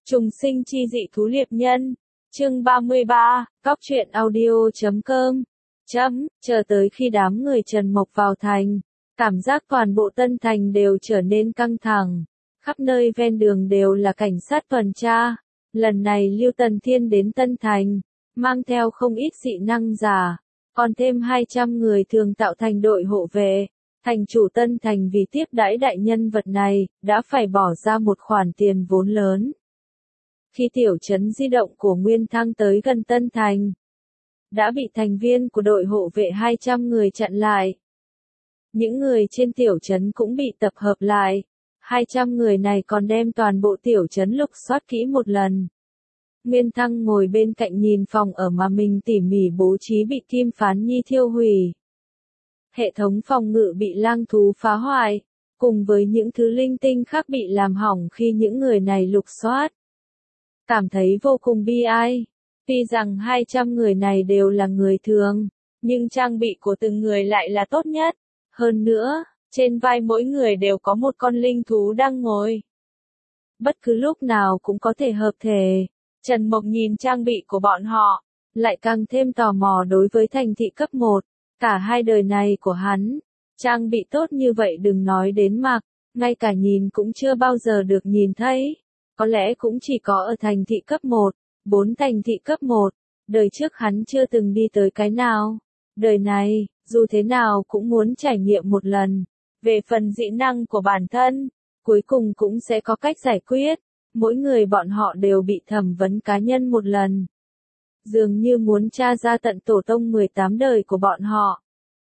Trùng sinh chi dị thú liệp nhân. Chương 33, Cóc truyện audio.com. Chờ tới khi đám người Trần Mộc vào thành, cảm giác toàn bộ Tân Thành đều trở nên căng thẳng. Khắp nơi ven đường đều là cảnh sát tuần tra. Lần này Lưu Tần Thiên đến Tân Thành, mang theo không ít dị năng giả, còn thêm 200 người thường tạo thành đội hộ vệ. Thành chủ Tân Thành vì tiếp đãi đại nhân vật này, đã phải bỏ ra một khoản tiền vốn lớn. Khi tiểu trấn di động của Nguyên Thăng tới gần Tân Thành, đã bị thành viên của đội hộ vệ 200 người chặn lại. Những người trên tiểu trấn cũng bị tập hợp lại. 200 người này còn đem toàn bộ tiểu trấn lục soát kỹ một lần. Nguyên Thăng ngồi bên cạnh nhìn phòng ở mà mình tỉ mỉ bố trí bị Kim Phán Nhi thiêu hủy. Hệ thống phòng ngự bị lang thú phá hoại, cùng với những thứ linh tinh khác bị làm hỏng khi những người này lục soát. Cảm thấy vô cùng bi ai. Tuy rằng 200 người này đều là người thường, nhưng trang bị của từng người lại là tốt nhất. Hơn nữa, trên vai mỗi người đều có một con linh thú đang ngồi. Bất cứ lúc nào cũng có thể hợp thể. Trần Mộc nhìn trang bị của bọn họ, lại càng thêm tò mò đối với thành thị cấp 1. Cả hai đời này của hắn, trang bị tốt như vậy đừng nói đến mặc, ngay cả nhìn cũng chưa bao giờ được nhìn thấy. Có lẽ cũng chỉ có ở thành thị cấp 1, 4 thành thị cấp 1, đời trước hắn chưa từng đi tới cái nào. Đời này, dù thế nào cũng muốn trải nghiệm một lần. Về phần dị năng của bản thân, cuối cùng cũng sẽ có cách giải quyết. Mỗi người bọn họ đều bị thẩm vấn cá nhân một lần. Dường như muốn tra ra tận tổ tông 18 đời của bọn họ.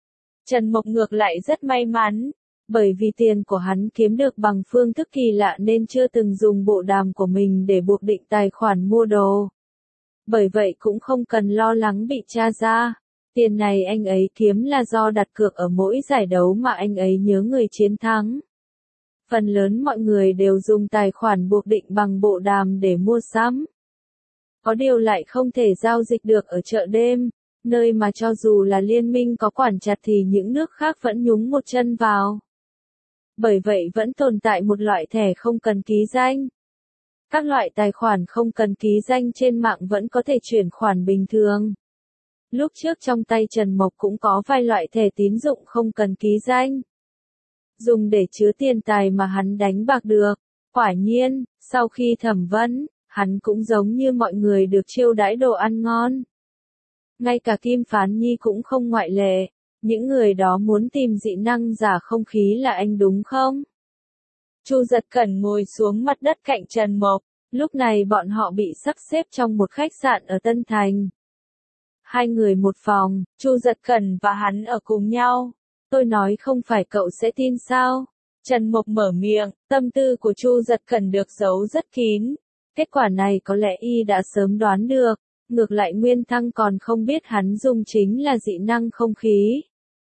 Trần Mộc ngược lại rất may mắn. Bởi vì tiền của hắn kiếm được bằng phương thức kỳ lạ nên chưa từng dùng bộ đàm của mình để buộc định tài khoản mua đồ. Bởi vậy cũng không cần lo lắng bị tra ra. Tiền này anh ấy kiếm là do đặt cược ở mỗi giải đấu mà anh ấy nhớ người chiến thắng. Phần lớn mọi người đều dùng tài khoản buộc định bằng bộ đàm để mua sắm. Có điều lại không thể giao dịch được ở chợ đêm, nơi mà cho dù là liên minh có quản chặt thì những nước khác vẫn nhúng một chân vào. Bởi vậy vẫn tồn tại một loại thẻ không cần ký danh. Các loại tài khoản không cần ký danh trên mạng vẫn có thể chuyển khoản bình thường. Lúc trước trong tay Trần Mộc cũng có vài loại thẻ tín dụng không cần ký danh. Dùng để chứa tiền tài mà hắn đánh bạc được. Quả nhiên, sau khi thẩm vấn, hắn cũng giống như mọi người được chiêu đãi đồ ăn ngon. Ngay cả Kim Phán Nhi cũng không ngoại lệ. Những người đó muốn tìm dị năng giả không khí là anh đúng không? Chu Giật Cẩn ngồi xuống mặt đất cạnh Trần Mộc. Lúc này bọn họ bị sắp xếp trong một khách sạn ở Tân Thành. Hai người một phòng, Chu Giật Cẩn và hắn ở cùng nhau. Tôi nói không phải cậu sẽ tin sao? Trần Mộc mở miệng, tâm tư của Chu Giật Cẩn được giấu rất kín. Kết quả này có lẽ y đã sớm đoán được. Ngược lại Nguyên Thăng còn không biết hắn dùng chính là dị năng không khí.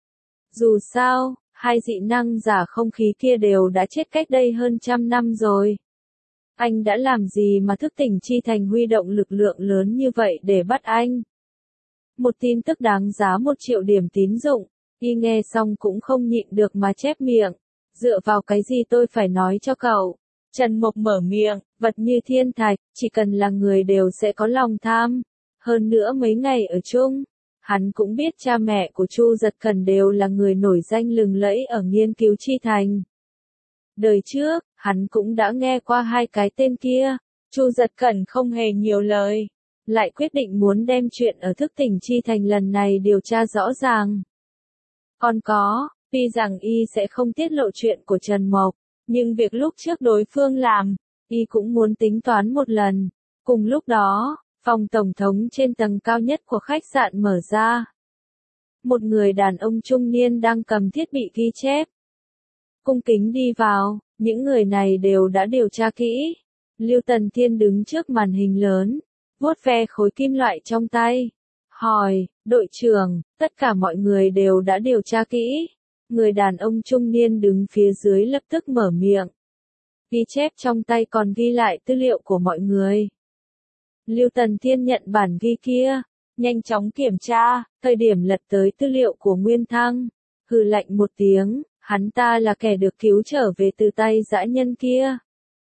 Dù sao, hai dị năng giả không khí kia đều đã chết cách đây hơn 100 năm rồi. Anh đã làm gì mà thức tỉnh chi thành huy động lực lượng lớn như vậy để bắt anh? Một tin tức đáng giá 1 triệu điểm tín dụng, y nghe xong cũng không nhịn được mà chép miệng. Dựa vào cái gì tôi phải nói cho cậu? Trần Mộc mở miệng, vật như thiên thạch, chỉ cần là người đều sẽ có lòng tham. Hơn nữa mấy ngày ở chung, hắn cũng biết cha mẹ của Chu Giật Cẩn đều là người nổi danh lừng lẫy ở nghiên cứu chi thành. Đời trước, hắn cũng đã nghe qua hai cái tên kia. Chu Giật Cẩn không hề nhiều lời, lại quyết định muốn đem chuyện ở thức tỉnh chi thành lần này điều tra rõ ràng. Còn có, tuy rằng y sẽ không tiết lộ chuyện của Trần Mộc, nhưng việc lúc trước đối phương làm, y cũng muốn tính toán một lần. Cùng lúc đó, phòng tổng thống trên tầng cao nhất của khách sạn mở ra. Một người đàn ông trung niên đang cầm thiết bị ghi chép. Cung kính đi vào, những người này đều đã điều tra kỹ. Lưu Tần Thiên đứng trước màn hình lớn, vuốt ve khối kim loại trong tay. Hỏi, đội trưởng, tất cả mọi người đều đã điều tra kỹ. Người đàn ông trung niên đứng phía dưới lập tức mở miệng. Ghi chép trong tay còn ghi lại tư liệu của mọi người. Lưu Tần Thiên nhận bản ghi kia, nhanh chóng kiểm tra, thời điểm lật tới tư liệu của Nguyên Thăng, hừ lạnh một tiếng, hắn ta là kẻ được cứu trở về từ tay dã nhân kia.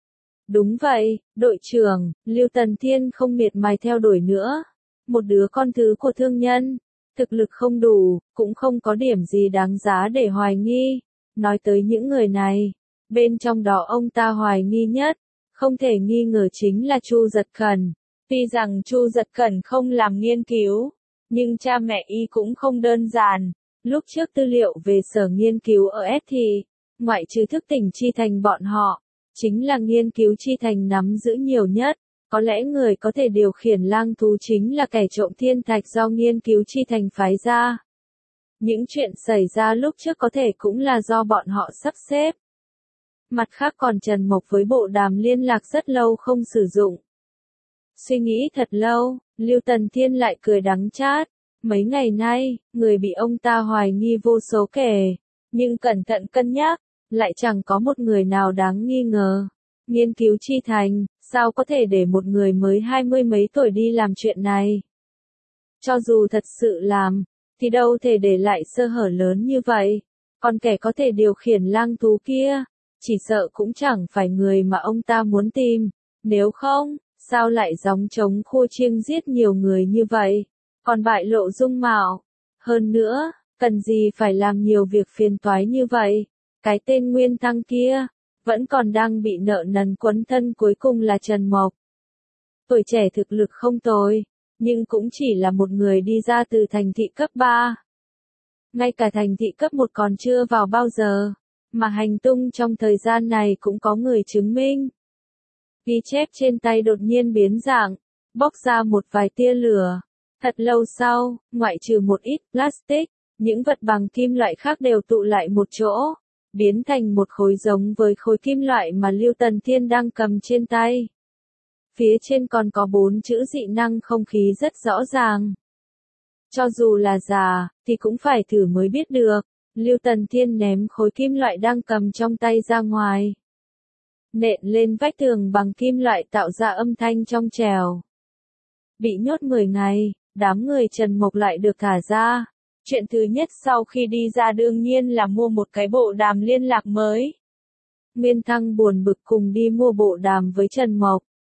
Đúng vậy, đội trưởng, Lưu Tần Thiên không miệt mài theo đuổi nữa. Một đứa con thứ của thương nhân, thực lực không đủ, cũng không có điểm gì đáng giá để hoài nghi. Nói tới những người này, bên trong đó ông ta hoài nghi nhất, không thể nghi ngờ chính là Chu Giật Cẩn. Tuy rằng Chu Giật Cẩn không làm nghiên cứu, nhưng cha mẹ y cũng không đơn giản. Lúc trước tư liệu về sở nghiên cứu ở S thì, ngoại trừ thức tỉnh chi thành bọn họ, chính là nghiên cứu chi thành nắm giữ nhiều nhất. Có lẽ người có thể điều khiển lang thú chính là kẻ trộm thiên thạch do nghiên cứu chi thành phái ra. Những chuyện xảy ra lúc trước có thể cũng là do bọn họ sắp xếp. Mặt khác còn Trần Mộc với bộ đàm liên lạc rất lâu không sử dụng. Suy nghĩ thật lâu, Lưu Tần Thiên lại cười đắng chát. Mấy ngày nay, người bị ông ta hoài nghi vô số kể, nhưng cẩn thận cân nhắc, lại chẳng có một người nào đáng nghi ngờ. Nghiên cứu chi thành, sao có thể để một người mới 20 mấy tuổi đi làm chuyện này? Cho dù thật sự làm, thì đâu thể để lại sơ hở lớn như vậy. Còn kẻ có thể điều khiển lang thú kia, chỉ sợ cũng chẳng phải người mà ông ta muốn tìm. Nếu không, sao lại gióng trống khua chiêng giết nhiều người như vậy? Còn bại lộ dung mạo. Hơn nữa, cần gì phải làm nhiều việc phiền toái như vậy? Cái tên Nguyên Thăng kia, vẫn còn đang bị nợ nần quấn thân, cuối cùng là Trần Mộc. Tuổi trẻ thực lực không tồi, nhưng cũng chỉ là một người đi ra từ thành thị cấp 3. Ngay cả thành thị cấp 1 còn chưa vào bao giờ, mà hành tung trong thời gian này cũng có người chứng minh. Ghi chép trên tay đột nhiên biến dạng, bốc ra một vài tia lửa. Thật lâu sau, ngoại trừ một ít plastic, những vật bằng kim loại khác đều tụ lại một chỗ, biến thành một khối giống với khối kim loại mà Lưu Tần Thiên đang cầm trên tay. Phía trên còn có 4 chữ dị năng không khí rất rõ ràng. Cho dù là giả, thì cũng phải thử mới biết được. Lưu Tần Thiên ném khối kim loại đang cầm trong tay ra ngoài. Nện lên vách tường bằng kim loại tạo ra âm thanh trong trẻo. Bị nhốt 10 ngày, đám người Trần Mộc lại được thả ra. Chuyện thứ nhất sau khi đi ra đương nhiên là mua một cái bộ đàm liên lạc mới. Nguyên Thăng buồn bực cùng đi mua bộ đàm với Trần Mộc.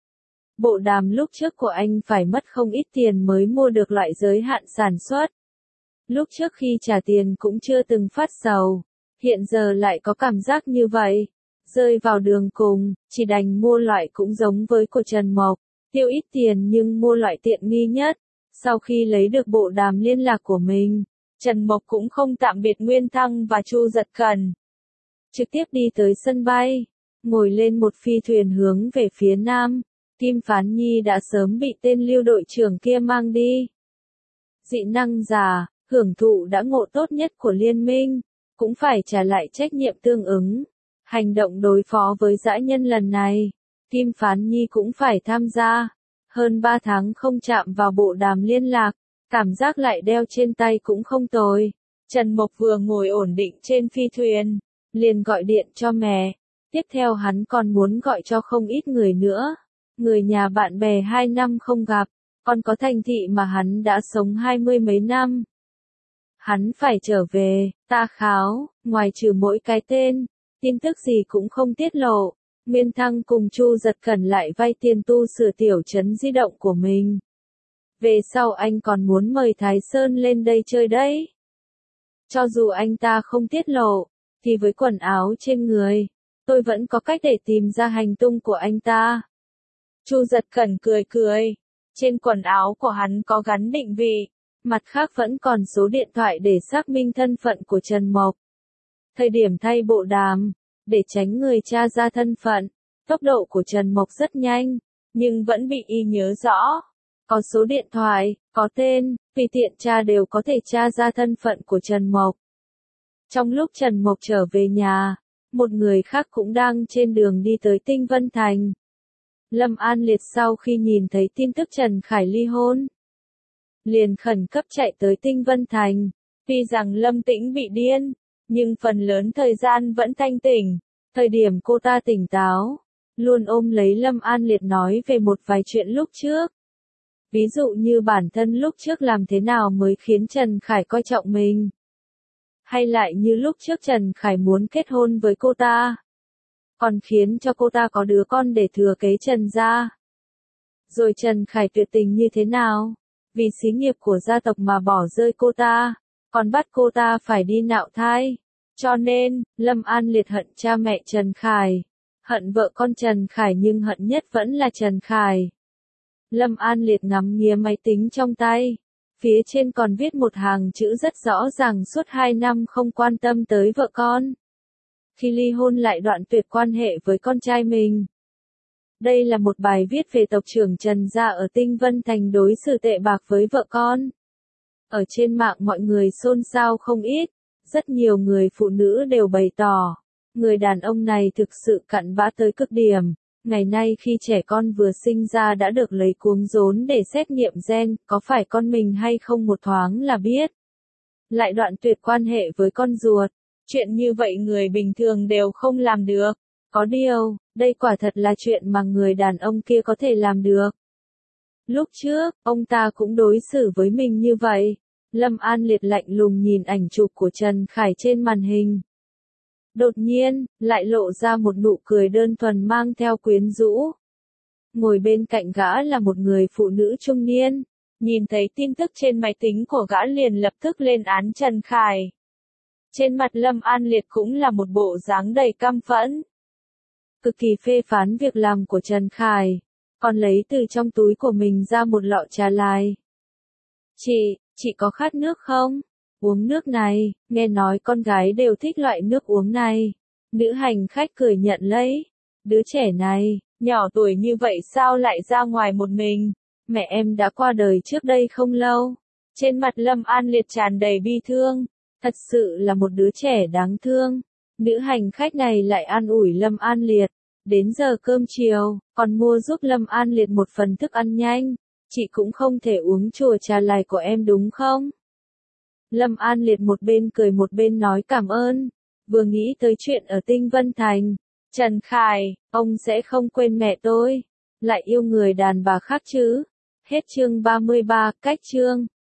Bộ đàm lúc trước của anh phải mất không ít tiền mới mua được loại giới hạn sản xuất. Lúc trước khi trả tiền cũng chưa từng phát sầu, hiện giờ lại có cảm giác như vậy. Rơi vào đường cùng, chỉ đành mua loại cũng giống với của Trần Mộc, tiêu ít tiền nhưng mua loại tiện nghi nhất. Sau khi lấy được bộ đàm liên lạc của mình, Trần Mộc cũng không tạm biệt Nguyên Thăng và Chu Giật Cẩn. Trực tiếp đi tới sân bay, ngồi lên một phi thuyền hướng về phía nam. Kim Phán Nhi đã sớm bị tên Lưu đội trưởng kia mang đi. Dị năng giả, hưởng thụ đã ngộ tốt nhất của liên minh, cũng phải trả lại trách nhiệm tương ứng. Hành động đối phó với dã nhân lần này, Kim Phán Nhi cũng phải tham gia. Hơn 3 tháng không chạm vào bộ đàm liên lạc, cảm giác lại đeo trên tay cũng không tồi. Trần Mộc vừa ngồi ổn định trên phi thuyền, liền gọi điện cho mẹ. Tiếp theo hắn còn muốn gọi cho không ít người nữa. Người nhà bạn bè 2 năm không gặp, còn có thành thị mà hắn đã sống 20 mấy năm. Hắn phải trở về, ta kháo, ngoài trừ mỗi cái tên, tin tức gì cũng không tiết lộ. Nguyên Thăng cùng Chu Giật Cẩn lại vay tiền tu sửa tiểu trấn di động của mình. Về sau anh còn muốn mời Thái Sơn lên đây chơi đấy. Cho dù anh ta không tiết lộ, thì với quần áo trên người, tôi vẫn có cách để tìm ra hành tung của anh ta. Chu Giật Cẩn cười cười, trên quần áo của hắn có gắn định vị, mặt khác vẫn còn số điện thoại để xác minh thân phận của Trần Mộc. Thời điểm thay bộ đàm, để tránh người tra ra thân phận, tốc độ của Trần Mộc rất nhanh, nhưng vẫn bị y nhớ rõ. Có số điện thoại, có tên, tùy tiện tra đều có thể tra ra thân phận của Trần Mộc. Trong lúc Trần Mộc trở về nhà, một người khác cũng đang trên đường đi tới Tinh Vân Thành. Lâm An Liệt sau khi nhìn thấy tin tức Trần Khải ly hôn, liền khẩn cấp chạy tới Tinh Vân Thành. Tuy rằng Lâm Tĩnh bị điên, nhưng phần lớn thời gian vẫn thanh tỉnh. Thời điểm cô ta tỉnh táo, luôn ôm lấy Lâm An Liệt nói về một vài chuyện lúc trước. Ví dụ như bản thân lúc trước làm thế nào mới khiến Trần Khải coi trọng mình. Hay lại như lúc trước Trần Khải muốn kết hôn với cô ta. còn khiến cho cô ta có đứa con để thừa kế Trần gia. Rồi Trần Khải tuyệt tình như thế nào? Vì xí nghiệp của gia tộc mà bỏ rơi cô ta, còn bắt cô ta phải đi nạo thai. Cho nên, Lâm An Liệt hận cha mẹ Trần Khải, hận vợ con Trần Khải nhưng hận nhất vẫn là Trần Khải. Lâm An Liệt ngắm nghía máy tính trong tay. Phía trên còn viết một hàng chữ rất rõ ràng suốt 2 năm không quan tâm tới vợ con. Khi ly hôn lại đoạn tuyệt quan hệ với con trai mình. Đây là một bài viết về tộc trưởng Trần gia ở Tinh Vân Thành đối xử tệ bạc với vợ con. Ở trên mạng mọi người xôn xao không ít, rất nhiều người phụ nữ đều bày tỏ, người đàn ông này thực sự cặn bã tới cực điểm. Ngày nay khi trẻ con vừa sinh ra đã được lấy cuống rốn để xét nghiệm gen, có phải con mình hay không một thoáng là biết. Lại đoạn tuyệt quan hệ với con ruột. Chuyện như vậy người bình thường đều không làm được. Có điều, đây quả thật là chuyện mà người đàn ông kia có thể làm được. Lúc trước, ông ta cũng đối xử với mình như vậy. Lâm An Liệt lạnh lùng nhìn ảnh chụp của Trần Khải trên màn hình. Đột nhiên, lại lộ ra một nụ cười đơn thuần mang theo quyến rũ. Ngồi bên cạnh gã là một người phụ nữ trung niên. Nhìn thấy tin tức trên máy tính của gã liền lập tức lên án Trần Khải. Trên mặt Lâm An Liệt cũng là một bộ dáng đầy căm phẫn. Cực kỳ phê phán việc làm của Trần Khải. Còn lấy từ trong túi của mình ra một lọ trà lai. Chị có khát nước không? Uống nước này, nghe nói con gái đều thích loại nước uống này. Nữ hành khách cười nhận lấy. Đứa trẻ này, nhỏ tuổi như vậy sao lại ra ngoài một mình? Mẹ em đã qua đời trước đây không lâu. Trên mặt Lâm An Liệt tràn đầy bi thương. Thật sự là một đứa trẻ đáng thương. Nữ hành khách này lại an ủi Lâm An Liệt. Đến giờ cơm chiều, còn mua giúp Lâm An Liệt một phần thức ăn nhanh. Chị cũng không thể uống chùa trà lai của em đúng không? Lâm An Liệt một bên cười một bên nói cảm ơn. Vừa nghĩ tới chuyện ở Tinh Vân Thành. Trần Khải, ông sẽ không quên mẹ tôi. Lại yêu người đàn bà khác chứ. Hết chương 33, cách chương.